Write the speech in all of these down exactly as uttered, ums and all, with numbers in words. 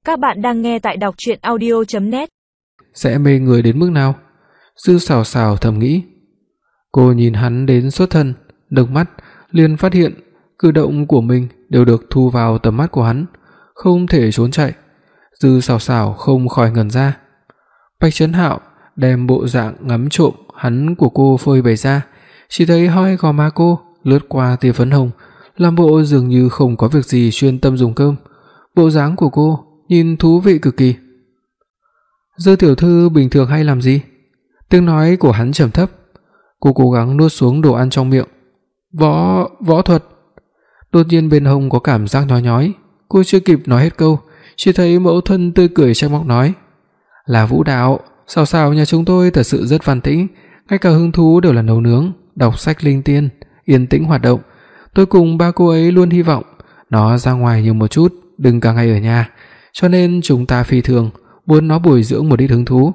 Các bạn đang nghe tại đọc truyện audio chấm net. Sẽ mê người đến mức nào? Dư Sào Sào thầm nghĩ. Cô nhìn hắn đến xuất thần, đập mắt liền phát hiện cử động của mình đều được thu vào tầm mắt của hắn, không thể trốn chạy. Dư Sào Sào không khỏi ngẩn ra. Bạch Chấn Hạo đem bộ dạng ngắm trộm hắn của cô phơi bày ra, chỉ thấy hai gò má cô lướt qua tia phấn hồng, làm bộ dường như không có việc gì chuyên tâm dùng cơm. Bộ dáng của cô nhìn thú vị cực kỳ. Dư tiểu thư bình thường hay làm gì? Tiếng nói của hắn trầm thấp. Cô cố gắng nuốt xuống đồ ăn trong miệng. Võ, võ thuật. Đột nhiên bên hông có cảm giác nhói nhói, cô chưa kịp nói hết câu, chỉ thấy mẫu thân tươi cười trách móc nói: "Là vũ đạo, Sào Sào nhà chúng tôi thật sự rất văn tĩnh, ngay cả hứng thú đều là nấu nướng, đọc sách linh tiên, yên tĩnh hoạt động. Tôi cùng ba cô ấy luôn hy vọng nó ra ngoài nhiều một chút, đừng cả ngày ở nhà, cho nên chúng ta phi thường muốn nó bồi dưỡng một ít hứng thú."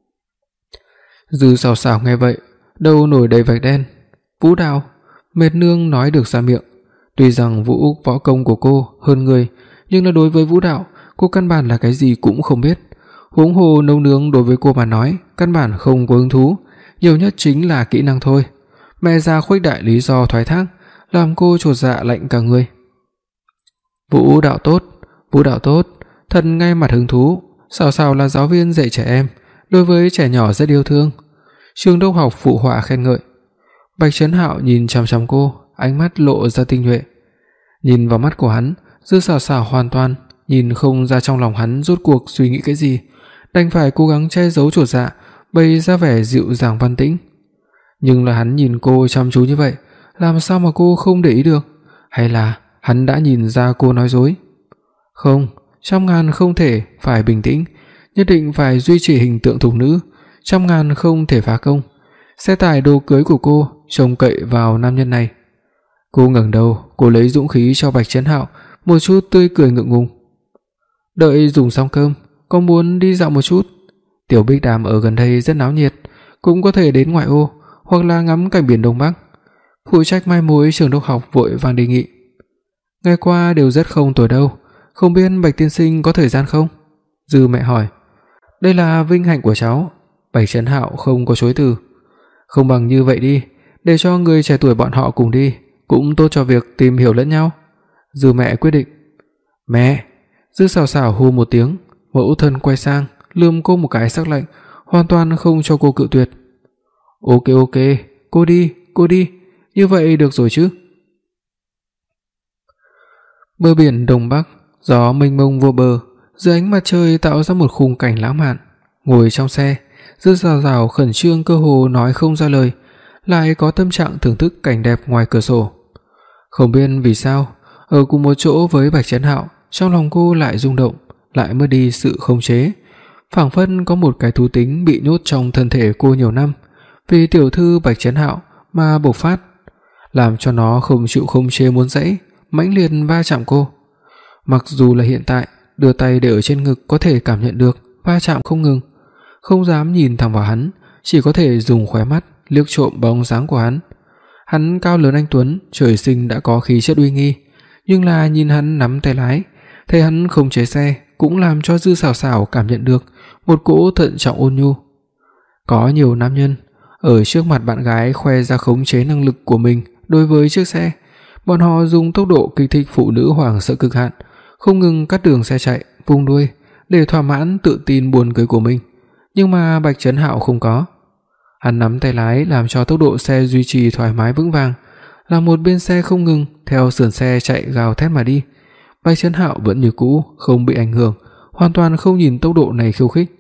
Dư Sào Sào nghe vậy, đầu nổi đầy vạch đen. Vũ đạo? Mệt nương nói được ra miệng. Tuy rằng vũ võ công của cô hơn người, nhưng là đối với vũ đạo, cô căn bản là cái gì cũng không biết. Huống hồ nấu nướng đối với cô mà nói, căn bản không có hứng thú, nhiều nhất chính là kỹ năng thôi. Mẹ già khuếch đại lý do thoái thác, làm cô chột dạ lạnh cả người. Vũ đạo tốt, vũ đạo tốt, thật ngay mặt hứng thú. Sào Sào là giáo viên dạy trẻ em, đối với trẻ nhỏ rất yêu thương. Trường Đốc Học phụ họa khen ngợi. Bạch Chấn Hạo nhìn chằm chằm cô, ánh mắt lộ ra tinh nhuệ. Nhìn vào mắt của hắn, Dư Sào Sào hoàn toàn nhìn không ra trong lòng hắn rốt cuộc suy nghĩ cái gì, đành phải cố gắng che giấu chột dạ, bày ra vẻ dịu dàng văn tĩnh. Nhưng là hắn nhìn cô chăm chú như vậy, làm sao mà cô không để ý được? Hay là hắn đã nhìn ra cô nói dối? Không, trăm ngàn không thể, phải bình tĩnh, nhất định phải duy trì hình tượng thục nữ, trăm ngàn không thể phá công. Xe tải đồ cưới của cô trông cậy vào nam nhân này. Cô ngẩng đầu, cô lấy dũng khí cho Bạch Chấn Hạo một chút tươi cười ngượng ngùng. Đợi dùng xong cơm, có muốn đi dạo một chút? Tiểu Bích Đàm ở gần đây rất náo nhiệt, cũng có thể đến ngoại ô hoặc là ngắm cảnh biển Đông Bắc. Phụ trách mai mối Trường Đốc Học vội vàng đề nghị. Ngày qua đều rất không tồi đâu, không biết Bạch tiên sinh có thời gian không? Dư mẹ hỏi. Đây là vinh hạnh của cháu. Bạch Chấn Hạo không có chối từ. Không bằng như vậy đi, để cho người trẻ tuổi bọn họ cùng đi, cũng tốt cho việc tìm hiểu lẫn nhau. Dư mẹ quyết định. Mẹ! Dư Sào Sào hô một tiếng, mẫu thân quay sang, lườm cô một cái sắc lạnh, hoàn toàn không cho cô cự tuyệt. Ok ok, cô đi, cô đi, như vậy được rồi chứ? Bờ biển Đông Bắc, gió mênh mông vô bờ, dưới ánh mặt trời tạo ra một khung cảnh lãng mạn. Ngồi trong xe, Dư Sào Sào khẩn trương cơ hồ nói không ra lời, lại có tâm trạng thưởng thức cảnh đẹp ngoài cửa sổ. Không biết vì sao, ở cùng một chỗ với Bạch Chấn Hạo, trong lòng cô lại rung động, lại mất đi sự khống chế, phảng phất có một cái thú tính bị nhốt trong thân thể cô nhiều năm, vì tiểu thư Bạch Chấn Hạo mà bộc phát, làm cho nó không chịu khống chế muốn giãy, mãnh liệt va chạm cô. Mặc dù là hiện tại, đưa tay để ở trên ngực có thể cảm nhận được va chạm không ngừng, không dám nhìn thẳng vào hắn, chỉ có thể dùng khóe mắt liếc trộm bóng dáng của hắn. Hắn cao lớn anh tuấn, trời sinh đã có khí chất uy nghi, nhưng là nhìn hắn nắm tay lái, thấy hắn không chế xe, cũng làm cho Dư Sào Sào cảm nhận được một cỗ thận trọng ôn nhu. Có nhiều nam nhân ở trước mặt bạn gái khoe ra khống chế năng lực của mình đối với chiếc xe, bọn họ dùng tốc độ kích thích phụ nữ hoảng sợ cực hạn, không ngừng cắt đường xe chạy, vung đuôi để thỏa mãn tự tin buồn cười của mình. Nhưng mà Bạch Chấn Hạo không có. Hắn nắm tay lái làm cho tốc độ xe duy trì thoải mái vững vàng, là một bên xe không ngừng theo sườn xe chạy gào thét mà đi. Bạch Chấn Hạo vẫn như cũ, không bị ảnh hưởng, hoàn toàn không nhìn tốc độ này khiêu khích.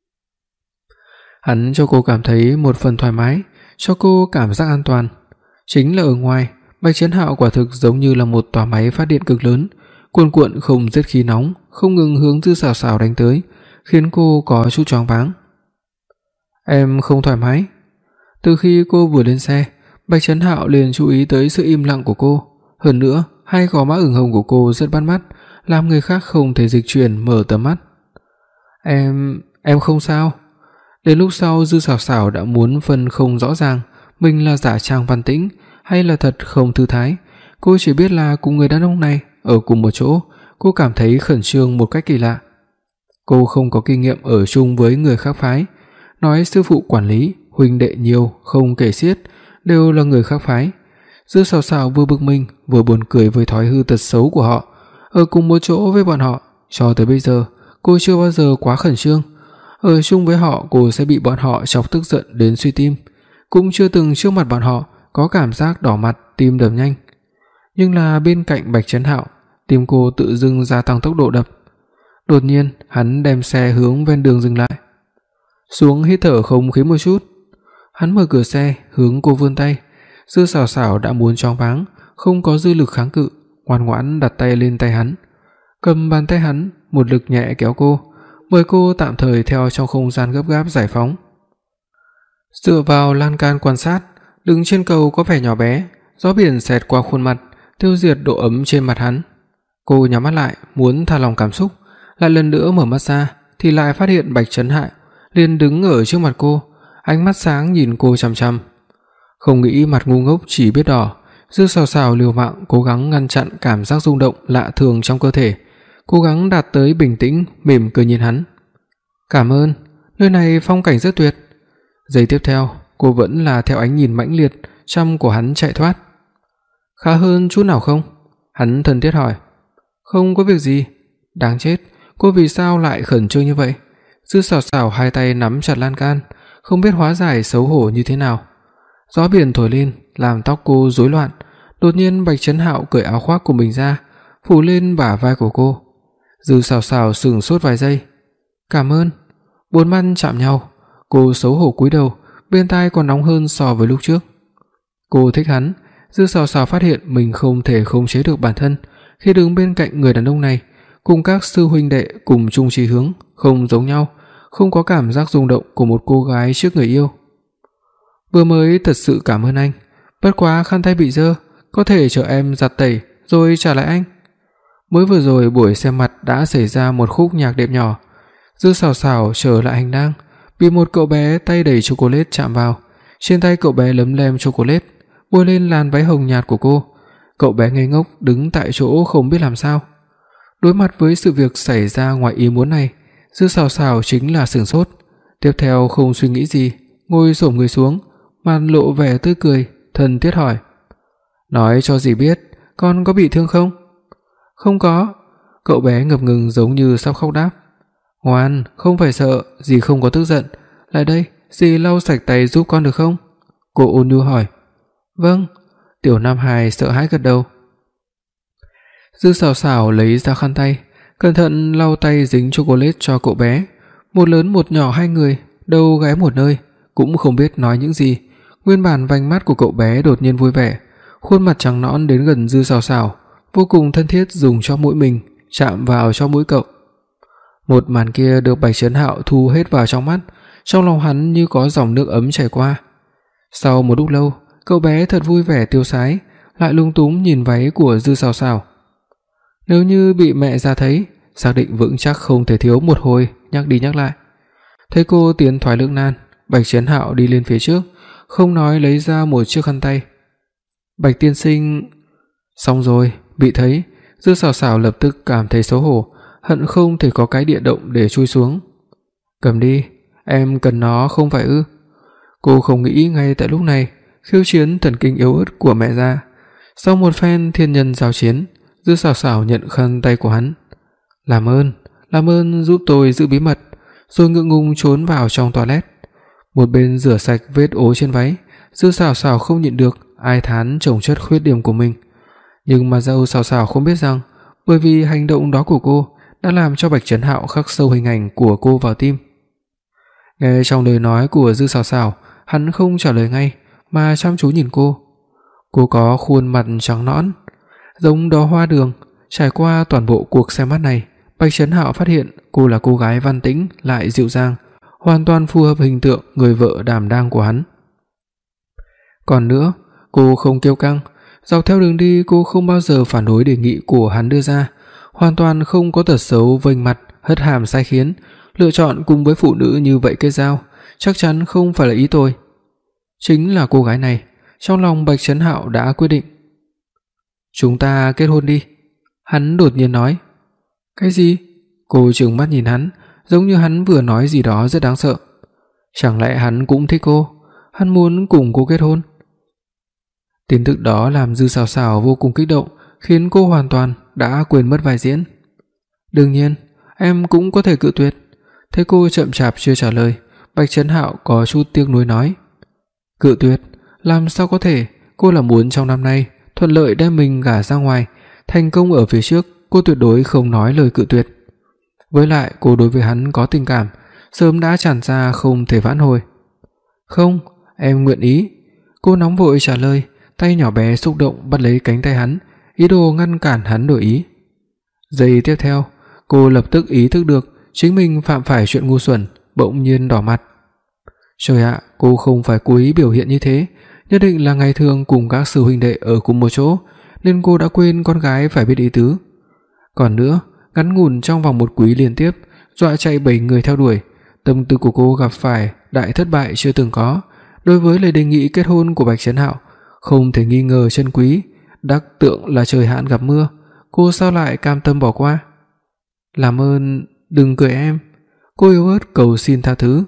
Hắn cho cô cảm thấy một phần thoải mái, cho cô cảm giác an toàn. Chính là ở ngoài, Bạch Chấn Hạo quả thực giống như là một tòa máy phát điện cực lớn, cuồn cuộn không dứt khí nóng, không ngừng hướng Dư Sào Sào đánh tới, khiến cô có chút choáng váng. Em không thoải mái. Từ khi cô vừa lên xe, Bạch Chấn Hạo liền chú ý tới sự im lặng của cô, hơn nữa, hai gò má ửng hồng của cô rất bắt mắt, làm người khác không thể dịch chuyển mở tầm mắt. Em, em không sao. Đến lúc sau Dư Sào Sào đã muốn phân không rõ ràng mình là giả trang văn tĩnh hay là thật không thư thái. Cô chỉ biết là cùng người đàn ông này ở cùng một chỗ, cô cảm thấy khẩn trương một cách kỳ lạ. Cô không có kinh nghiệm ở chung với người khác phái, nói sư phụ quản lý, huynh đệ nhiều không kể xiết, đều là người khác phái. Dư Sào Sào vừa bực mình vừa buồn cười với thói hư tật xấu của họ, ở cùng một chỗ với bọn họ, cho tới bây giờ cô chưa bao giờ quá khẩn trương. Ở chung với họ cô sẽ bị bọn họ chọc tức giận đến suy tim, cũng chưa từng trước mặt bọn họ có cảm giác đỏ mặt, tim đập nhanh. Nhưng là bên cạnh Bạch Chấn Hạo, tim cô tự dưng gia tăng tốc độ đập. Đột nhiên, hắn đem xe hướng ven đường dừng lại. Xuống hít thở không khí một chút. Hắn mở cửa xe, hướng cô vươn tay. Dư Sào Sào đã muốn choáng váng, không có dư lực kháng cự, ngoan ngoãn đặt tay lên tay hắn, cầm bàn tay hắn, một lực nhẹ kéo cô, mời cô tạm thời theo trong không gian gấp gáp giải phóng. Dựa vào lan can quan sát, đứng trên cầu có vẻ nhỏ bé, gió biển xẹt qua khuôn mặt, tiêu diệt độ ấm trên mặt hắn. Cô nhắm mắt lại, muốn thả lỏng cảm xúc, lại lần nữa mở mắt ra thì lại phát hiện Bạch Chấn Hạo liền đứng ở trước mặt cô, ánh mắt sáng nhìn cô chằm chằm. Không nghĩ mặt ngu ngốc chỉ biết đỏ, Dư Sào Sào liều mạng cố gắng ngăn chặn cảm giác rung động lạ thường trong cơ thể, cố gắng đạt tới bình tĩnh, mỉm cười nhìn hắn. "Cảm ơn, nơi này phong cảnh rất tuyệt." Giây tiếp theo, cô vẫn là theo ánh nhìn mãnh liệt chăm của hắn chạy thoát. "Khá hơn chút nào không?" Hắn thân thiết hỏi. "Không có việc gì." Đáng chết, cô vì sao lại khẩn trương như vậy? Dư Sào Sào hai tay nắm chặt lan can, không biết hóa giải xấu hổ như thế nào. Gió biển thổi lên, làm tóc cô rối loạn. Đột nhiên Bạch Chấn Hạo cởi áo khoác của mình ra, phủ lên bả vai của cô. Dư Sào Sào sững sốt vài giây. "Cảm ơn." Bốn mắt chạm nhau, cô xấu hổ cúi đầu, bên tai còn nóng hơn so với lúc trước. Cô thích hắn. Dư Sào Sào phát hiện mình không thể khống chế được bản thân khi đứng bên cạnh người đàn ông này, cùng các sư huynh đệ cùng chung chí hướng, không giống nhau, không có cảm giác rung động của một cô gái trước người yêu. "Vừa mới thật sự cảm ơn anh, bất quá khăn tay bị dơ, có thể chờ em giặt tẩy rồi trả lại anh." Mới vừa rồi buổi xem mặt đã xảy ra một khúc nhạc đệm nhỏ. Dư Sào Sào trở lại hành lang, bị một cậu bé tay đầy chocolate chạm vào. Trên tay cậu bé lấm lem chocolate, bôi lên làn váy hồng nhạt của cô. Cậu bé ngây ngốc đứng tại chỗ không biết làm sao. Đối mặt với sự việc xảy ra ngoài ý muốn này, Dư Sào Sào chính là sửng sốt. Tiếp theo không suy nghĩ gì, ngồi xổm người xuống, mặt lộ vẻ tươi cười, thân thiết hỏi: "Nói cho dì biết, con có bị thương không?" "Không có." Cậu bé ngập ngừng giống như sắp khóc đáp. "Ngoan, không phải sợ, dì không có tức giận. Lại đây, dì lau sạch tay giúp con được không?" Cô ôn nhu hỏi. "Vâng." Tiểu Nam Hải sợ hãi gật đầu. Dư Sào Sào lấy ra khăn tay, cẩn thận lau tay dính chocolate cho cậu bé. Một lớn một nhỏ hai người, đầu ghé một nơi, cũng không biết nói những gì. Nguyên bản vành mắt của cậu bé đột nhiên vui vẻ, khuôn mặt trắng nõn đến gần Dư Sào Sào, vô cùng thân thiết dùng cho mũi mình chạm vào cho mũi cậu. Một màn kia được Bạch Chấn Hạo thu hết vào trong mắt, trong lòng hắn như có dòng nước ấm chảy qua. Sau một lúc lâu, cậu bé thật vui vẻ tiêu sái, lại lung túng nhìn váy của Dư Sào Sào. Nếu như bị mẹ ra thấy, xác định vững chắc không thể thiếu một hồi nhắc đi nhắc lại. Thấy cô tiến thoái lưỡng nan, Bạch Chấn Hạo đi lên phía trước, không nói lấy ra một chiếc khăn tay. "Bạch tiên sinh..." Xong rồi, bị thấy, Dư Sào Sào lập tức cảm thấy xấu hổ, hận không thể có cái địa động để chui xuống. "Cầm đi, em cần nó không phải ư?" Cô không nghĩ ngay tại lúc này khiêu chiến thần kinh yếu ớt của mẹ ra. Sau một phen thiên nhân giao chiến, Dư Sào Sào nhận khăn tay của hắn. "Làm ơn, làm ơn giúp tôi giữ bí mật." Rồi ngượng ngùng trốn vào trong toilet. Một bên rửa sạch vết ố trên váy, Dư Sào Sào không nhịn được ai thán chồng chất khuyết điểm của mình. Nhưng mà Dư Sào Sào không biết rằng, bởi vì hành động đó của cô đã làm cho Bạch Chấn Hạo khắc sâu hình ảnh của cô vào tim. Nghe trong lời nói của Dư Sào Sào, hắn không trả lời ngay mà chăm chú nhìn cô. Cô có khuôn mặt trắng nõn, giống đóa hoa đường. Trải qua toàn bộ cuộc xem mắt này, Bạch Chấn Hạo phát hiện cô là cô gái văn tĩnh lại dịu dàng, hoàn toàn phù hợp hình tượng người vợ đảm đang của hắn. Còn nữa, cô không kiêu căng, dọc theo đường đi cô không bao giờ phản đối đề nghị của hắn đưa ra, hoàn toàn không có tật xấu vênh mặt, hất hàm sai khiến, lựa chọn cùng với phụ nữ như vậy kết giao, chắc chắn không phải là ý tôi. Chính là cô gái này, trong lòng Bạch Chấn Hạo đã quyết định. "Chúng ta kết hôn đi." Hắn đột nhiên nói. "Cái gì?" Cô trừng mắt nhìn hắn, giống như hắn vừa nói gì đó rất đáng sợ. Chẳng lẽ hắn cũng thích cô? Hắn muốn cùng cô kết hôn? Tin tức đó làm Dư Sào Sào vô cùng kích động, khiến cô hoàn toàn đã quên mất vai diễn. "Đương nhiên, em cũng có thể cự tuyệt." Thấy cô chậm chạp chưa trả lời, Bạch Trấn Hạo có chút tiếc nuối nói: "Cự tuyệt? Làm sao có thể, cô là muốn trong năm nay thuận lợi đem mình gả ra ngoài, thành công ở phía trước, cô tuyệt đối không nói lời cự tuyệt. Với lại cô đối với hắn có tình cảm, sớm đã tràn ra không thể vãn hồi." "Không, em nguyện ý." Cô nóng vội trả lời, tay nhỏ bé xúc động bắt lấy cánh tay hắn, ý đồ ngăn cản hắn đổi ý. Giây tiếp theo, cô lập tức ý thức được chính mình phạm phải chuyện ngu xuẩn, bỗng nhiên đỏ mặt. Trời ạ, cô không phải cố ý biểu hiện như thế, nhất định là ngày thường cùng các sư huynh đệ ở cùng một chỗ, nên cô đã quên con gái phải biết ý tứ. Còn nữa, ngắn ngủn trong vòng một quý liên tiếp, dọa chạy bảy người theo đuổi, tâm tư của cô gặp phải đại thất bại chưa từng có. Đối với lời đề nghị kết hôn của Bạch Trấn Hạo, không thể nghi ngờ chân quý, đắc tượng là trời hạn gặp mưa, cô sao lại cam tâm bỏ qua? "Làm ơn, đừng cười em." Cô yếu ớt cầu xin tha thứ.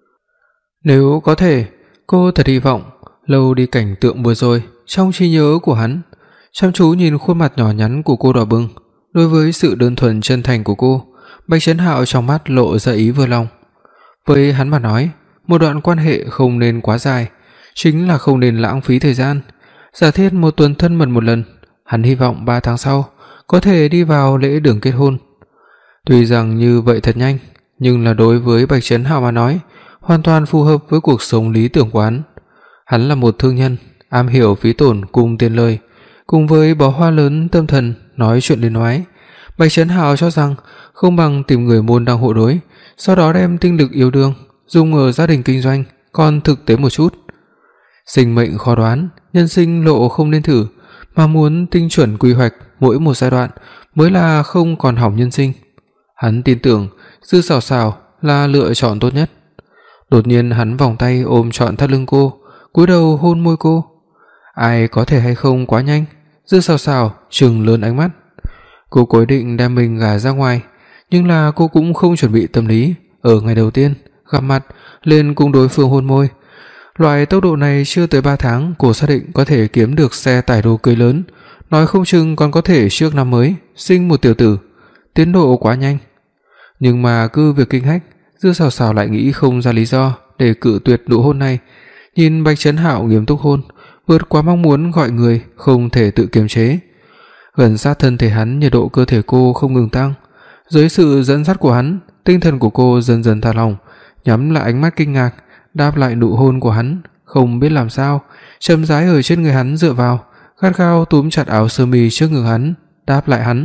Nếu có thể, cô thật hy vọng lâu đi cảnh tượng vừa rồi trong trí nhớ của hắn, chăm chú nhìn khuôn mặt nhỏ nhắn của cô đỏ bừng. Đối với sự đơn thuần chân thành của cô, Bạch Trấn Hạo trong mắt lộ ra ý vừa lòng. Với hắn mà nói, một đoạn quan hệ không nên quá dài, chính là không nên lãng phí thời gian. Giả thiết một tuần thân mật một lần, hắn hy vọng ba tháng sau có thể đi vào lễ đường kết hôn. Tuy rằng như vậy thật nhanh, nhưng là đối với Bạch Trấn Hạo mà nói, hoàn toàn phù hợp với cuộc sống lý tưởng của hắn. Hắn là một thương nhân, am hiểu phí tổn cùng tiền lời, cùng với bó hoa lớn tâm thần nói chuyện đến nói. Bạch Trấn Hạo cho rằng không bằng tìm người môn đăng hộ đối, sau đó đem tinh lực yêu đương dùng ở gia đình kinh doanh, còn thực tế một chút. Sinh mệnh khó đoán, nhân sinh lộ không nên thử, mà muốn tinh chuẩn quy hoạch mỗi một giai đoạn mới là không còn hỏng nhân sinh. Hắn tin tưởng Dư Sào Sào là lựa chọn tốt nhất. Đột nhiên hắn vòng tay ôm trọn thắt lưng cô, cúi đầu hôn môi cô. Ai có thể hay không quá nhanh? Dư Sào Sào trừng lớn ánh mắt. Cô cố định đem mình gả ra ngoài, nhưng là cô cũng không chuẩn bị tâm lý ở ngày đầu tiên gặp mặt lên cùng đối phương hôn môi. Loại tốc độ này chưa tới ba tháng, cô xác định có thể kiếm được xe tải đồ cưới lớn, nói không chừng còn có thể trước năm mới sinh một tiểu tử. Tiến độ quá nhanh. Nhưng mà cứ việc kinh hách, Dư Sào Sào lại nghĩ không ra lý do để cự tuyệt nụ hôn này. Nhìn Bạch Trấn Hạo nghiêm túc hôn, vượt quá mong muốn gọi người không thể tự kiềm chế. Gần sát thân thể hắn, nhiệt độ cơ thể cô không ngừng tăng. Dưới sự dẫn dắt của hắn, tinh thần của cô dần dần thả lỏng, nhắm lại ánh mắt kinh ngạc, đáp lại nụ hôn của hắn, không biết làm sao, chậm rãi ở trên người hắn dựa vào, gắt gao túm chặt áo sơ mi trước ngực hắn, đáp lại hắn.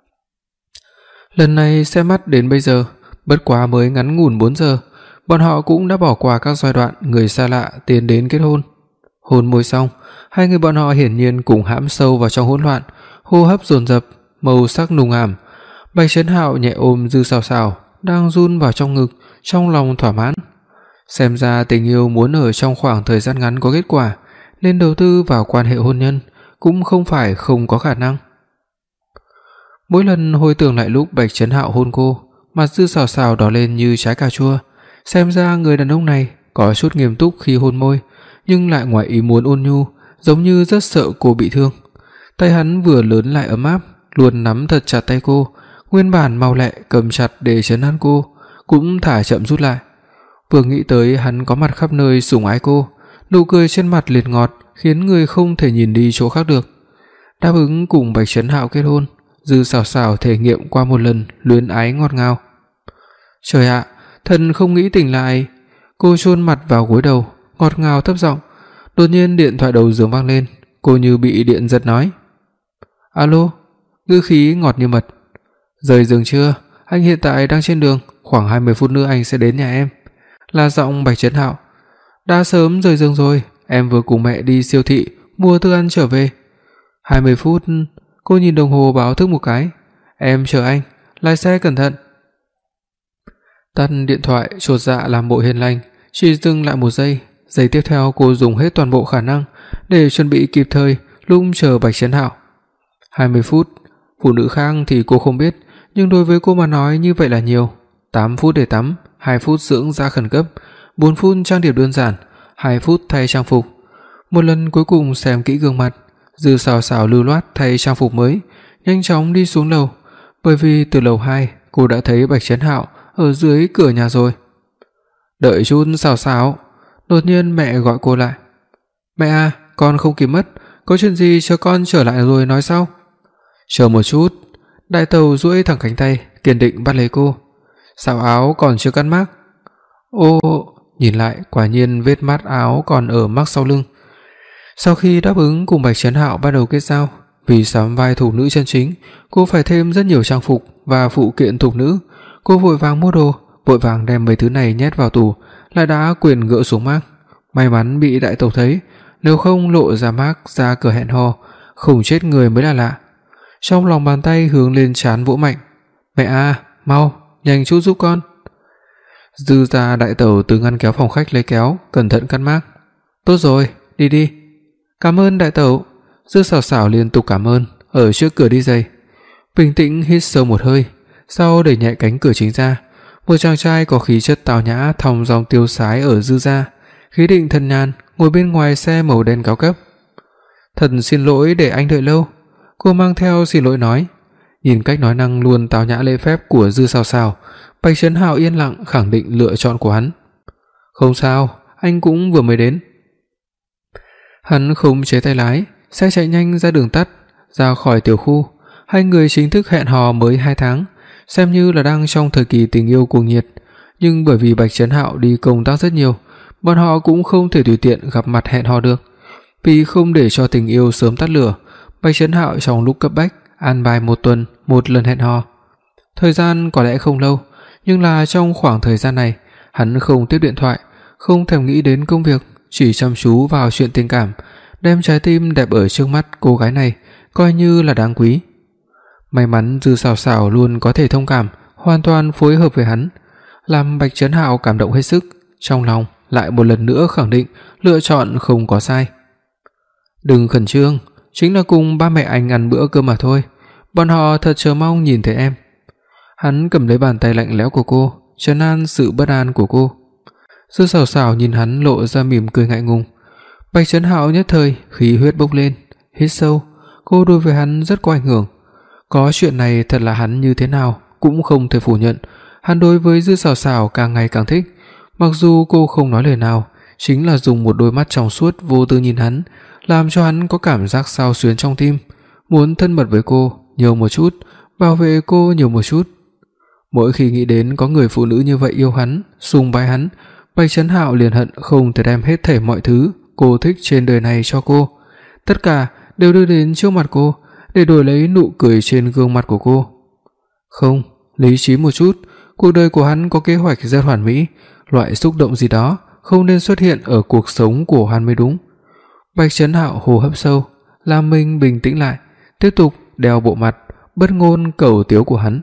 Lần này xem mắt đến bây giờ, bất quá mới ngắn ngủn bốn giờ, bọn họ cũng đã bỏ qua các giai đoạn người xa lạ tiến đến kết hôn. Hôn môi xong, hai người bọn họ hiển nhiên cùng hãm sâu vào trong hỗn loạn, hô hấp dồn dập, màu sắc nùng ảm. Bạch Trấn Hạo nhẹ ôm Dư Sào Sào đang run vào trong ngực, trong lòng thỏa mãn. Xem ra tình yêu muốn ở trong khoảng thời gian ngắn có kết quả, nên đầu tư vào quan hệ hôn nhân cũng không phải không có khả năng. Mỗi lần hồi tưởng lại lúc Bạch Trấn Hạo hôn cô, mặt Dư Sào Sào đỏ lên như trái cà chua. Xem ra người đàn ông này có chút nghiêm túc khi hôn môi, nhưng lại ngoài ý muốn ôn nhu, giống như rất sợ cô bị thương. Tay hắn vừa lớn lại ấm áp, luôn nắm thật chặt tay cô, nguyên bản mau lẹ cầm chặt để trấn an cô, cũng thả chậm rút lại. Vừa nghĩ tới hắn có mặt khắp nơi sủng ái cô, nụ cười trên mặt liệt ngọt khiến người không thể nhìn đi chỗ khác được. Đáp ứng cùng Bạch Trấn Hạo kết hôn, Dư Sào Sào thể nghiệm qua một lần luyến ái ngọt ngào. Trời ạ, thần không nghĩ tỉnh lại. Cô chôn mặt vào gối đầu, ngọt ngào thấp giọng. Đột nhiên điện thoại đầu giường vang lên, cô như bị điện giật nói: "Alo." Ngữ khí ngọt như mật. "Rời giường chưa? Anh hiện tại đang trên đường, khoảng hai mươi phút nữa anh sẽ đến nhà em." Là giọng Bạch Trấn Hạo. "Đã sớm rời giường rồi, em vừa cùng mẹ đi siêu thị mua thức ăn trở về." hai mươi phút. Cô nhìn đồng hồ báo thức một cái. "Em chờ anh, lái xe cẩn thận." Tắt điện thoại, chột dạ làm bộ hiền lành, chỉ dừng lại một giây, giây tiếp theo cô dùng hết toàn bộ khả năng để chuẩn bị kịp thời lúc chờ Bạch Trấn Hạo. hai mươi phút, phụ nữ khác thì cô không biết, nhưng đối với cô mà nói như vậy là nhiều. tám phút để tắm, hai phút dưỡng da khẩn cấp, bốn phút trang điểm đơn giản, hai phút thay trang phục. Một lần cuối cùng xem kỹ gương mặt, Dư Sào Sào lưu loát thay trang phục mới, nhanh chóng đi xuống lầu, bởi vì từ lầu hai cô đã thấy Bạch Chấn Hạo ở dưới cửa nhà rồi. "Đợi chút Sào Sào." Đột nhiên mẹ gọi cô lại. "Mẹ à, con không kịp mất, có chuyện gì chờ con trở lại rồi nói sau." "Chờ một chút." Đại Tẩu duỗi thẳng cánh tay, kiên định bắt lấy cô. "Sao áo còn chưa cắt mác?" Ô, nhìn lại quả nhiên vết mát áo còn ở mác sau lưng. Sau khi đáp ứng cùng Bạch Chấn Hạo bắt đầu kết giao, vì sắm vai thục nữ chân chính, cô phải thêm rất nhiều trang phục và phụ kiện thục nữ. Cô vội vàng mua đồ, vội vàng đem mấy thứ này nhét vào tủ, lại đã quên gỡ xuống mác. May mắn bị Đại Tẩu thấy, nếu không lộ ra mác ra cửa hẹn hò, không chết người mới là lạ. Trong lòng bàn tay hướng lên trán vỗ mạnh. "Mẹ à, mau, nhanh chút giúp con." Dư gia Đại Tẩu từ ngăn kéo phòng khách lấy kéo, cẩn thận cắt mác. "Tốt rồi, đi đi." "Cảm ơn Đại Tẩu." Dư Sào Sào liên tục cảm ơn, ở trước cửa đi giày. Bình tĩnh hít sâu một hơi, sau đẩy nhẹ cánh cửa chính ra. Một chàng trai có khí chất tao nhã thong dong tiêu sái ở Dư gia, khí định thần nhàn ngồi bên ngoài xe màu đen cao cấp. "Thật xin lỗi để anh đợi lâu." Cô mang theo xin lỗi nói. Nhìn cách nói năng luôn tao nhã lễ phép của Dư Sào Sào, Bạch Chấn Hạo yên lặng khẳng định lựa chọn của hắn. "Không sao, anh cũng vừa mới đến." Hắn không chế tay lái, xe chạy nhanh ra đường tắt, ra khỏi tiểu khu. Hai người chính thức hẹn hò mới hai tháng, xem như là đang trong thời kỳ tình yêu cuồng nhiệt, nhưng bởi vì Bạch Chấn Hạo đi công tác rất nhiều, bọn họ cũng không thể tùy tiện gặp mặt hẹn hò được. Vì không để cho tình yêu sớm tắt lửa, Bạch Chấn Hạo trong lúc cấp bách an bài một tuần một lần hẹn hò. Thời gian có lẽ không lâu, nhưng là trong khoảng thời gian này, hắn không tiếp điện thoại, không thèm nghĩ đến công việc, chỉ chăm chú vào chuyện tình cảm, đem trái tim đẹp ở trước mắt cô gái này coi như là đáng quý. May mắn Dư Sào Sào luôn có thể thông cảm, hoàn toàn phối hợp với hắn, làm Bạch Chấn Hạo cảm động hết sức, trong lòng lại một lần nữa khẳng định lựa chọn không có sai. "Đừng khẩn trương, chính là cùng ba mẹ anh ăn bữa cơm mà thôi, bọn họ thật chờ mong nhìn thấy em." Hắn cầm lấy bàn tay lạnh lẽo của cô, trấn an sự bất an của cô. Dư Sào Sào nhìn hắn lộ ra mỉm cười ngại ngùng. Bạch Chấn Hạo nhất thời khí huyết bốc lên, hít sâu, cô đối với hắn rất có ảnh hưởng. Có chuyện này thật là hắn như thế nào cũng không thể phủ nhận, hắn đối với Dư Sào Sào càng ngày càng thích. Mặc dù cô không nói lời nào, chính là dùng một đôi mắt trong suốt vô tư nhìn hắn, làm cho hắn có cảm giác xao xuyến trong tim, muốn thân mật với cô nhiều một chút, bảo vệ cô nhiều một chút. Mỗi khi nghĩ đến có người phụ nữ như vậy yêu hắn, sùng bái hắn, Bạch Chấn Hạo liền hận không thể đem hết thảy mọi thứ cô thích trên đời này cho cô, tất cả đều đưa đến trước mặt cô để đổi lấy nụ cười trên gương mặt của cô. Không, lý trí một chút, cuộc đời của hắn có kế hoạch rất hoàn mỹ, loại xúc động gì đó không nên xuất hiện ở cuộc sống của hắn mới đúng. Bạch Chấn Hạo hô hấp sâu, làm mình bình tĩnh lại, tiếp tục đeo bộ mặt bất ngôn cầu tiếu của hắn.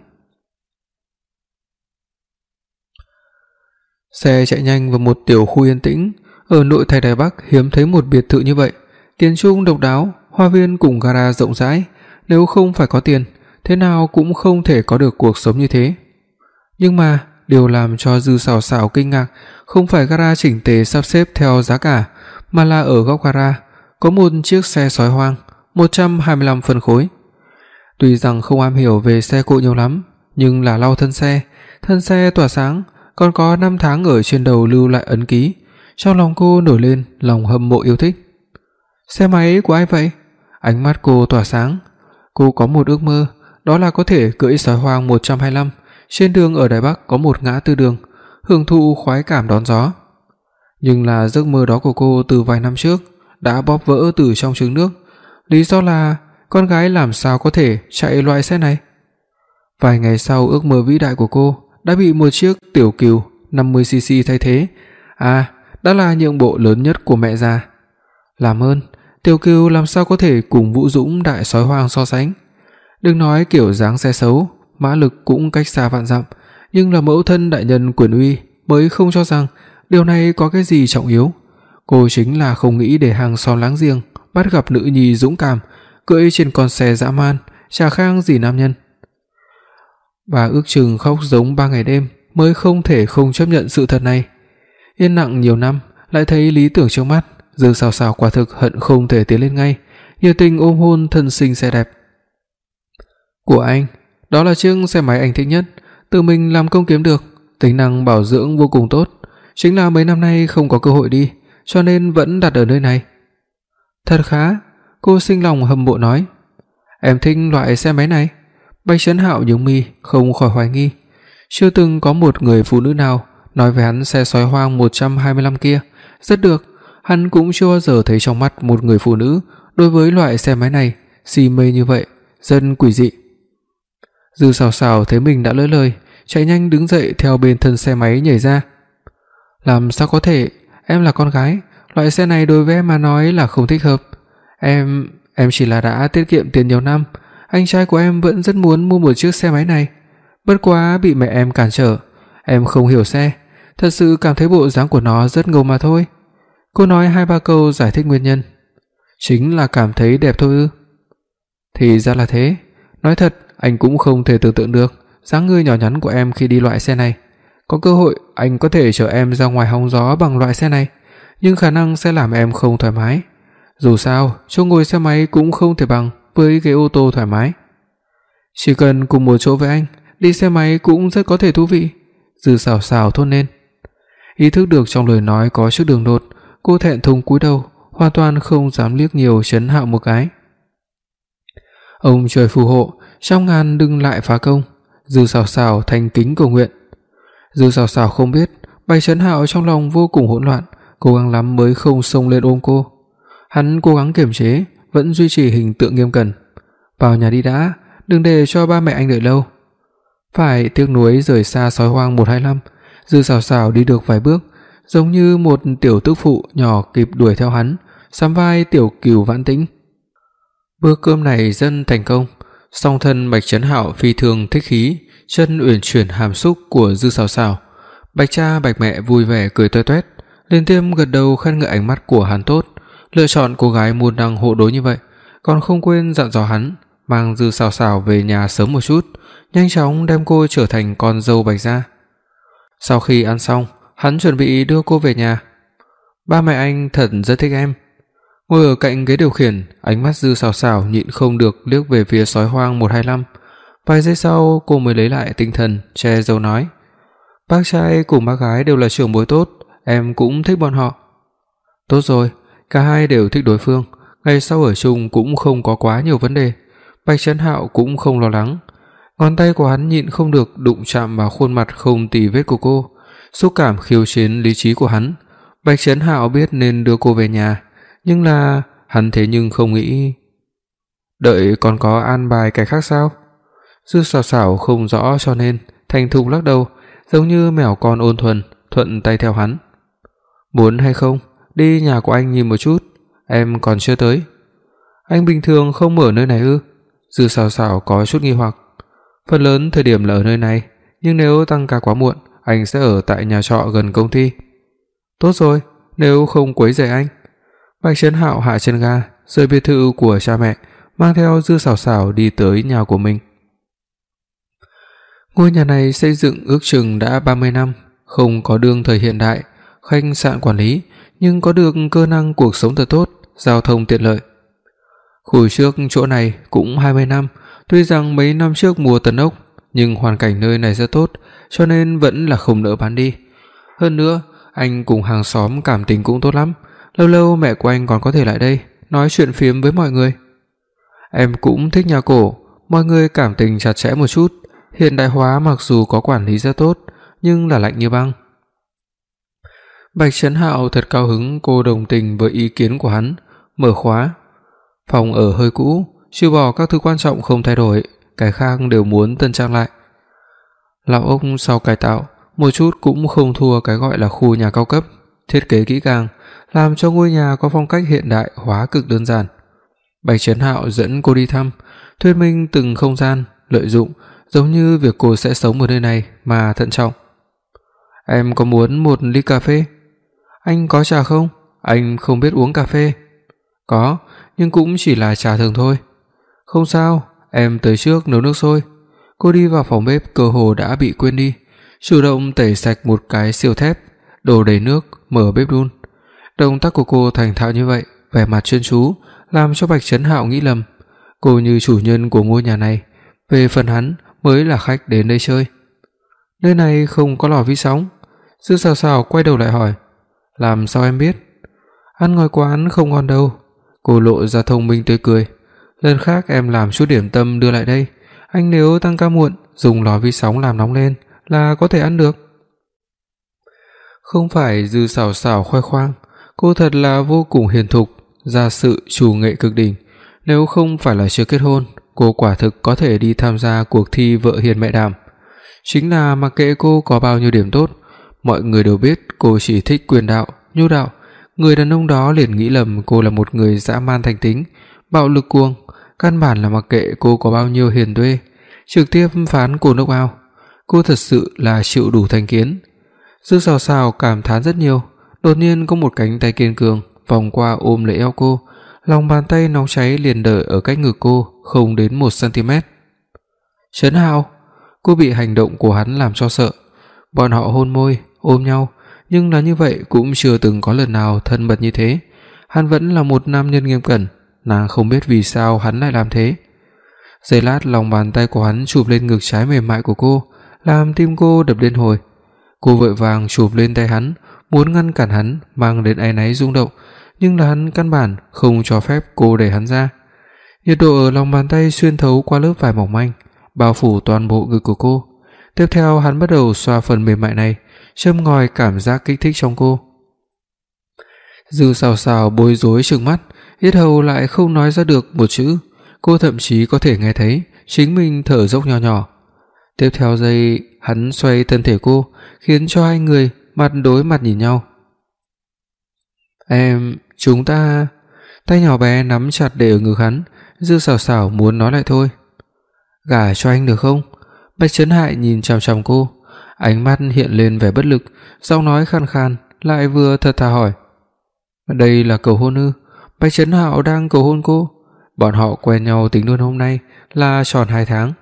Xe chạy nhanh vào một tiểu khu yên tĩnh, ở nội thành Đài Bắc hiếm thấy một biệt thự như vậy, kiến trúc độc đáo, hoa viên cùng gara rộng rãi, nếu không phải có tiền, thế nào cũng không thể có được cuộc sống như thế. Nhưng mà điều làm cho Dư Sào Sào kinh ngạc không phải gara chỉnh tề sắp xếp theo giá cả, mà là ở góc gara có một chiếc xe sói hoang một trăm hai mươi lăm phân khối. Tuy rằng không am hiểu về xe cộ nhiều lắm, nhưng là lau thân xe, thân xe tỏa sáng, còn có năm tháng ở trên đầu lưu lại ấn ký. Trong lòng cô nổi lên lòng hâm mộ yêu thích. Xe máy của ai vậy? Ánh mắt cô tỏa sáng. Cô có một ước mơ, đó là có thể cưỡi sói hoang một trăm hai mươi lăm, trên đường ở Đài Bắc có một ngã tư đường, hưởng thụ khoái cảm đón gió. Nhưng là giấc mơ đó của cô từ vài năm trước đã bóp vỡ từ trong trứng nước. Lý do là con gái làm sao có thể chạy loại xe này? Vài ngày sau, ước mơ vĩ đại của cô đã bị một chiếc tiểu cừu năm mươi xê xê thay thế. À, đã là nhượng bộ lớn nhất của mẹ già. Làm ơn, tiểu cừu làm sao có thể cùng Vũ Dũng đại sói hoang so sánh? Đừng nói kiểu dáng xe xấu, mã lực cũng cách xa vạn dặm, nhưng là mẫu thân đại nhân quyền uy mới không cho rằng điều này có cái gì trọng yếu. Cô chính là không nghĩ để hàng xóm láng giềng bắt gặp nữ nhi dũng cảm cưỡi trên con xe dã man, chả khang gì nam nhân. Bà ước chừng khóc giống ba ngày đêm mới không thể không chấp nhận sự thật này. Yên lặng nhiều năm, lại thấy lý tưởng trước mắt, Dư Sào Sào quả thực hận không thể tiến lên ngay, nhiệt tình ôm hôn thân xinh xe đẹp của anh. Đó là chiếc xe máy anh thích nhất, tự mình làm công kiếm được, tính năng bảo dưỡng vô cùng tốt, chính là mấy năm nay không có cơ hội đi, cho nên vẫn đặt ở nơi này. Thật khá, cô sinh lòng hâm mộ nói. Em thích loại xe máy này. Bạch Trấn Hạo nhướng mi, không khỏi hoài nghi. Chưa từng có một người phụ nữ nào nói với hắn xe sói hoang một trăm hai mươi lăm kia rất được, hắn cũng chưa bao giờ thấy trong mắt một người phụ nữ đối với loại xe máy này si mê như vậy, rất quỷ dị. Dư Sào Sào thấy mình đã lỡ lời, chạy nhanh đứng dậy theo bên thân xe máy nhảy ra. Làm sao có thể, em là con gái, loại xe này đối với em mà nói là không thích hợp. Em, em chỉ là đã tiết kiệm tiền nhiều năm, anh trai của em vẫn rất muốn mua một chiếc xe máy này, bất quá bị mẹ em cản trở. Em không hiểu xe, thật sự cảm thấy bộ dáng của nó rất ngầu mà thôi. Cô nói hai ba câu giải thích nguyên nhân. Chính là cảm thấy đẹp thôi ư? Thì ra là thế. Nói thật, anh cũng không thể tưởng tượng được dáng người nhỏ nhắn của em khi đi loại xe này. Có cơ hội anh có thể chở em ra ngoài hóng gió bằng loại xe này, nhưng khả năng sẽ làm em không thoải mái. Dù sao, chỗ ngồi xe máy cũng không thể bằng với ghế ô tô thoải mái. Chỉ cần cùng một chỗ với anh, đi xe máy cũng rất có thể thú vị. Dư Sào Sào thốt lên. Ý thức được trong lời nói có chút đường đột, cô thẹn thùng cúi đầu, hoàn toàn không dám liếc nhiều Trấn Hạo một cái. Ông trời phù hộ, trăm ngàn đừng lại phá công. Dư Sào Sào thành kính cầu nguyện. Dư Sào Sào không biết Bạch Trấn Hạo trong lòng vô cùng hỗn loạn, cố gắng lắm mới không xông lên ôm cô. Hắn cố gắng kiềm chế, vẫn duy trì hình tượng nghiêm cẩn. Vào nhà đi đã, đừng để cho ba mẹ anh đợi lâu. Phải tiếc nuối rời xa sói hoang một hai năm, Dư Sào Sào đi được vài bước, giống như một tiểu tức phụ nhỏ kịp đuổi theo hắn, sắm vai tiểu cừu Vãn Tĩnh. Bữa cơm này rất thành công, song thân Bạch Trấn Hạo phi thường thích khí, chân uyển chuyển hàm xúc của Dư Sào Sào. Bạch cha Bạch mẹ vui vẻ cười toe toét, liên tiếp gật đầu khen ngợi ánh mắt của hắn tốt, lựa chọn cô gái môn đăng hộ đối như vậy, còn không quên dặn dò hắn mang Dư Sào Sào về nhà sớm một chút, nhanh chóng đem cô trở thành con dâu Bạch gia. Sau khi ăn xong, hắn chuẩn bị đưa cô về nhà. Ba mẹ anh thật rất thích em. Ngồi ở cạnh ghế điều khiển, ánh mắt Dư Sào Sào nhịn không được liếc về phía sói hoang một hai lăm. Vài giây sau, cô mới lấy lại tinh thần, che giấu nói: "Bác trai cùng bác gái đều là trưởng bối tốt, em cũng thích bọn họ." "Tốt rồi, cả hai đều thích đối phương, ngày sau ở chung cũng không có quá nhiều vấn đề." Bạch Trấn Hạo cũng không lo lắng. Ngón tay của hắn nhịn không được đụng chạm vào khuôn mặt không tì vết của cô, xúc cảm khiêu chiến lý trí của hắn. Bạch Trấn Hạo biết nên đưa cô về nhà, nhưng là hắn thế nhưng không nghĩ đợi còn có an bài cái khác sao? Dư Sào Sào không rõ cho nên thành thục lắc đầu, giống như mèo con ôn thuần, thuận tay theo hắn. "Muốn hay không, đi nhà của anh nhìn một chút, em còn chưa tới." "Anh bình thường không ở nơi này ư?" Dư Sào Sào có chút nghi hoặc. "Phần lớn thời điểm là ở nơi này, nhưng nếu tăng ca quá muộn, anh sẽ ở tại nhà trọ gần công ty." "Tốt rồi, nếu không quấy rầy anh." Bạch Trấn Hạo hạ chân ga, rời biệt thự của cha mẹ, mang theo Dư Sào Sào đi tới nhà của mình. Ngôi nhà này xây dựng ước chừng đã ba mươi năm, không có đương thời hiện đại, khách sạn quản lý, nhưng có được cơ năng cuộc sống thật tốt, giao thông tiện lợi. Khu trước chỗ này cũng hai mươi năm, tuy rằng mấy năm trước mua tấn ốc, nhưng hoàn cảnh nơi này rất tốt, cho nên vẫn là không nỡ bán đi. Hơn nữa, anh cùng hàng xóm cảm tình cũng tốt lắm, lâu lâu mẹ của anh còn có thể lại đây nói chuyện phiếm với mọi người. Em cũng thích nhà cổ, mọi người cảm tình chặt chẽ một chút, hiện đại hóa mặc dù có quản lý rất tốt, nhưng là lạnh như băng. Bạch Trấn Hạo thật cao hứng cô đồng tình với ý kiến của hắn, mở khóa. Phòng ở hơi cũ, trừ bỏ các thứ quan trọng không thay đổi, cái khác đều muốn tân trang lại. Lão ốc sau cải tạo, một chút cũng không thua cái gọi là khu nhà cao cấp, thiết kế kỹ càng, làm cho ngôi nhà có phong cách hiện đại hóa cực đơn giản. Bạch Trấn Hạo dẫn cô đi thăm, thuyết minh từng không gian, lợi dụng, giống như việc cô sẽ sống ở nơi này mà thận trọng. Em có muốn một ly cà phê? Anh có trà không? Anh không biết uống cà phê. Có, nhưng cũng chỉ là trà thường thôi. Không sao, em tới trước nấu nước sôi. Cô đi vào phòng bếp cơ hồ đã bị quên đi. chủ động tẩy sạch một cái siêu thép, đổ đầy nước, mở bếp đun. Động tác của cô thành thạo như vậy, vẻ mặt chuyên chú, làm cho Bạch Chấn Hạo nghĩ lầm, cô như chủ nhân của ngôi nhà này, về phần hắn mới là khách đến đây chơi. Nơi này không có lò vi sóng. Dư Sào Sào quay đầu lại hỏi, làm sao em biết? Ăn ngoài quán không ngon đâu. Cô lộ ra thông minh tươi cười, lần khác em làm chút điểm tâm đưa lại đây, anh nếu tăng ca muộn dùng lò vi sóng làm nóng lên là có thể ăn được. Không phải Dư Sào Sào khoe khoang, cô thật là vô cùng hiền thục, gia sự chủ nghệ cực đỉnh. Nếu không phải là chưa kết hôn, cô quả thực có thể đi tham gia cuộc thi vợ hiền mẹ đảm. Chính là mặc kệ cô có bao nhiêu điểm tốt, mọi người đều biết cô chỉ thích quyền đạo, nhu đạo. Người đàn ông đó liền nghĩ lầm cô là một người dã man thành tính, bạo lực cuồng, căn bản là mặc kệ cô có bao nhiêu hiền tuệ, trực tiếp phán cô knock out. Cô thật sự là chịu đủ thành kiến. Dư Sào Sào cảm thán rất nhiều, đột nhiên có một cánh tay kiên cường vòng qua ôm lấy eo cô, lòng bàn tay nóng cháy liền đợi ở cách ngực cô không đến một xăng-ti-mét. Chấn Hạo, cô bị hành động của hắn làm cho sợ. Bọn họ hôn môi, ôm nhau, nhưng là như vậy cũng chưa từng có lần nào thân mật như thế. Hắn vẫn là một nam nhân nghiêm cẩn, nàng không biết vì sao hắn lại làm thế. Giây lát lòng bàn tay của hắn chụp lên ngực trái mềm mại của cô, làm tim cô đập liên hồi. Cô vội vàng chụp lên tay hắn, muốn ngăn cản hắn mang đến áy náy rung động, nhưng là hắn căn bản không cho phép cô đẩy hắn ra. Nhiệt độ ở lòng bàn tay xuyên thấu qua lớp vải mỏng manh, bao phủ toàn bộ ngực của cô. Tiếp theo hắn bắt đầu xoa phần mềm mại này, châm ngòi cảm giác kích thích trong cô. Dư Sào Sào bối rối trừng mắt, yết hầu lại không nói ra được một chữ. Cô thậm chí có thể nghe thấy chính mình thở dốc nhỏ nhỏ. Tiếp theo giây, hắn xoay thân thể cô, khiến cho hai người mặt đối mặt nhìn nhau. Em, chúng ta... Tay nhỏ bé nắm chặt để ở ngực hắn. Dư Sào Sào muốn nói lại thôi. Gả cho anh được không? Bạch Chấn Hại nhìn chằm chằm cô, ánh mắt hiện lên vẻ bất lực, giọng nói khan khan, lại vừa thật thà hỏi. Đây là cầu hôn ư? Bạch Chấn Hạo đang cầu hôn cô. Bọn họ quen nhau tính luôn hôm nay là tròn hai tháng.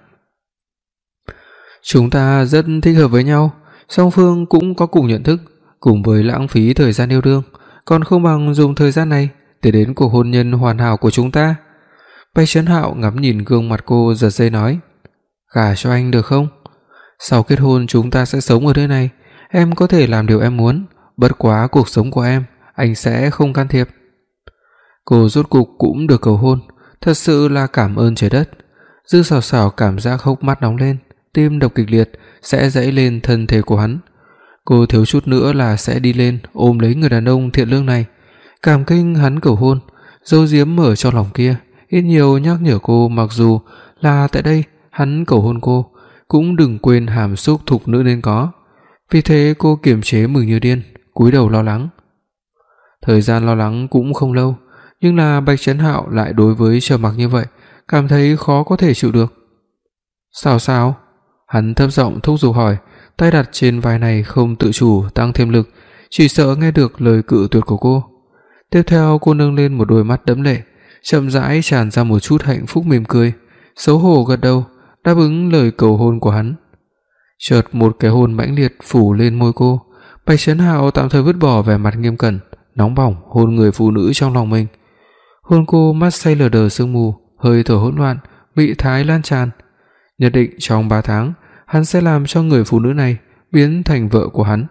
Chúng ta rất thích hợp với nhau, song phương cũng có cùng nhận thức, cùng với lãng phí thời gian yêu đương, còn không bằng dùng thời gian này để đến cuộc hôn nhân hoàn hảo của chúng ta. Bạch Chấn Hạo ngắm nhìn gương mặt cô giật dây nói, gả cho anh được không? Sau kết hôn chúng ta sẽ sống ở nơi này, em có thể làm điều em muốn, bất quá cuộc sống của em anh sẽ không can thiệp. Cô rốt cục cũng được cầu hôn, thật sự là cảm ơn trời đất. Dư Sào Sào cảm giác hốc mắt nóng lên, tim đập kịch liệt sẽ dãy lên thân thể của hắn. Cô thiếu chút nữa là sẽ đi lên ôm lấy người đàn ông thiện lương này. Cảm kinh hắn cầu hôn, dấu diếm mở trong lòng kia, ít nhiều nhắc nhở cô mặc dù là tại đây hắn cầu hôn cô, cũng đừng quên hàm xúc thục nữ nên có. Vì thế cô kiềm chế mừng như điên, cúi đầu lo lắng. Thời gian lo lắng cũng không lâu, nhưng là Bạch Chấn Hạo lại đối với Trầm Mặc như vậy, cảm thấy khó có thể chịu được. Sao sao? Hắn thấp giọng thúc giục hỏi, tay đặt trên vai này không tự chủ tăng thêm lực, chỉ sợ nghe được lời cự tuyệt của cô. Tiếp theo cô nâng lên một đôi mắt đẫm lệ, chậm rãi tràn ra một chút hạnh phúc mỉm cười, xấu hổ gật đầu, đáp ứng lời cầu hôn của hắn. Chợt một cái hôn mãnh liệt phủ lên môi cô. Bạch Chấn Hạo tạm thời vứt bỏ vẻ mặt nghiêm cẩn, nóng bỏng hôn người phụ nữ trong lòng mình. Hôn cô mắt say lờ đờ sương mù, hơi thở hỗn loạn, mị thái lan tràn. Nhất định trong ba tháng, hắn sẽ làm cho người phụ nữ này biến thành vợ của hắn.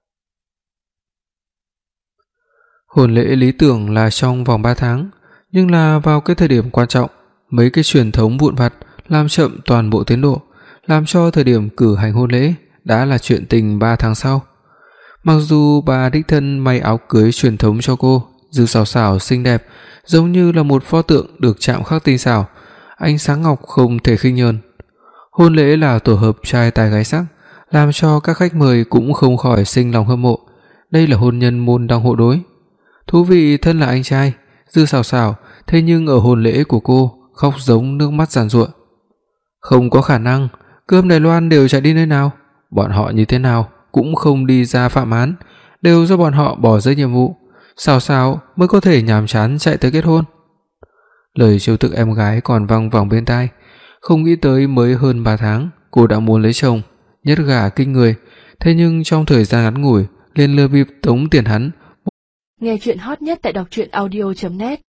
Hôn lễ lý tưởng là trong vòng ba tháng, nhưng là vào cái thời điểm quan trọng, mấy cái truyền thống vụn vặt làm chậm toàn bộ tiến độ, làm cho thời điểm cử hành hôn lễ đã là chuyện tình ba tháng sau. Mặc dù bà đích thân may áo cưới truyền thống cho cô, Dư Sào Sào xinh đẹp, giống như là một pho tượng được chạm khắc tinh xảo, ánh sáng ngọc không thể khinh nhờn. Hôn lễ là tổ hợp trai tài gái sắc, làm cho các khách mời cũng không khỏi sinh lòng hâm mộ. Đây là hôn nhân môn đăng hộ đối. Thú vị thân là anh trai, Dư Sào Sào thế nhưng ở hôn lễ của cô khóc giống nước mắt giàn giụa. Không có khả năng, cơm Đài Loan đều chạy đi nơi nào, bọn họ như thế nào cũng không đi ra phạm án, đều do bọn họ bỏ rơi nhiệm vụ. Sao sao mới có thể nhàm chán chạy tới kết hôn. Lời trêu tức em gái còn vang vẳng bên tai. Không nghĩ tới mới hơn ba tháng cô đã muốn lấy chồng, nhất gả kinh người, thế nhưng trong thời gian ngắn ngủi liền lừa bịp tống tiền hắn. Nghe chuyện hot nhất tại đọc truyện audio chấm net